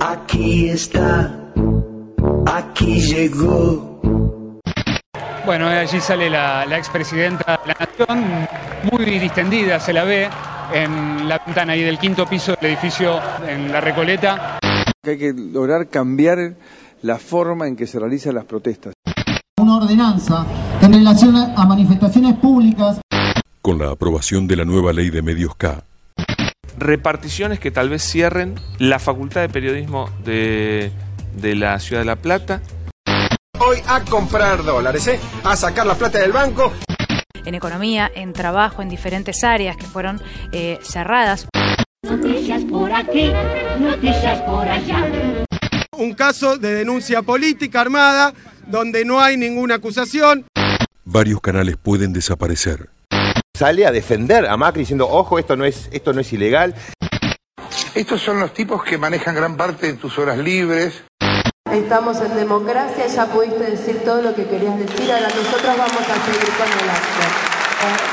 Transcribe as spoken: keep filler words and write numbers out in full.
Aquí está, aquí llegó. Bueno, allí sale la, la expresidenta de la Nación, muy distendida se la ve en la ventana ahí del quinto piso del edificio en La Recoleta. Hay que lograr cambiar la forma en que se realizan las protestas. Una ordenanza en relación a manifestaciones públicas. Con la aprobación de la nueva ley de medios K. Reparticiones que tal vez cierren la Facultad de Periodismo de, de la Ciudad de La Plata. Hoy a comprar dólares, ¿eh? A sacar la plata del banco. En economía, en trabajo, en diferentes áreas que fueron eh, cerradas. Noticias por aquí, noticias por allá. Un caso de denuncia política armada donde no hay ninguna acusación. Varios canales pueden desaparecer. Sale a defender a Macri diciendo, ojo, esto no es, esto no es ilegal. Estos son los tipos que manejan gran parte de tus horas libres. Estamos en democracia, ya pudiste decir todo lo que querías decir, ahora nosotros vamos a seguir con el acto.